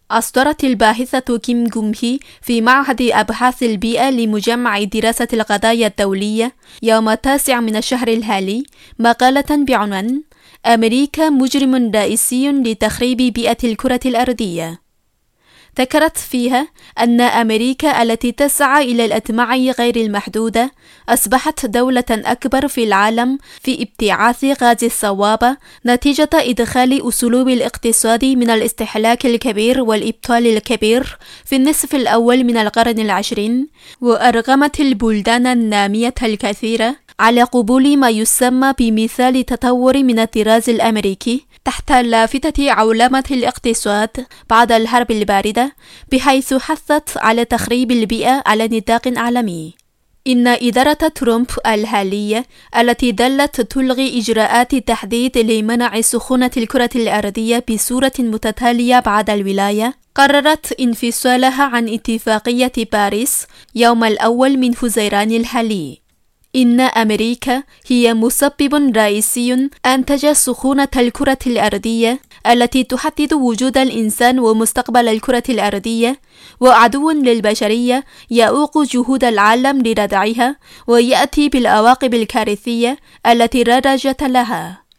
أصدرت الباحثة كيم جونغ هي في معهد أبحاث البيئة لمجمع دراسة القضايا الدولية يوم 9 من الشهر الحالي مقالة بعنوان أمريكا مجرم رئيسي لتخريب بيئة الكرة الأرضية. ذكرت فيها أن أمريكا التي تسعى إلى الأطماع غير المحدودة أصبحت دولة أكبر في العالم في ابتعاث غاز الصوابة نتيجة إدخال أسلوب الاقتصاد من الاستهلاك الكبير والإبطال الكبير في النصف الأول من القرن العشرين، وأرغمت البلدان النامية الكثيرة على قبول ما يسمى بمثال تطور من الطراز الأمريكي تحت لافتة عولمة الاقتصاد بعد الحرب الباردة، بحيث حثت على تخريب البيئة على نطاق عالمي. إن إدارة ترامب الحالية التي ظلت تلغي إجراءات تحديد لمنع سخونة الكرة الأرضية بصورة متتالية بعد الولاية، قررت انفصالها عن اتفاقية باريس يوم الأول من حزيران الحالي. إن أمريكا هي مسبب رئيسي أنتج سخونة الكرة الأرضية التي تحدد وجود الإنسان ومستقبل الكرة الأرضية، وعدو للبشرية يؤوق جهود العالم لردعها ويأتي بالعواقب الكارثية التي لا رجعة لها.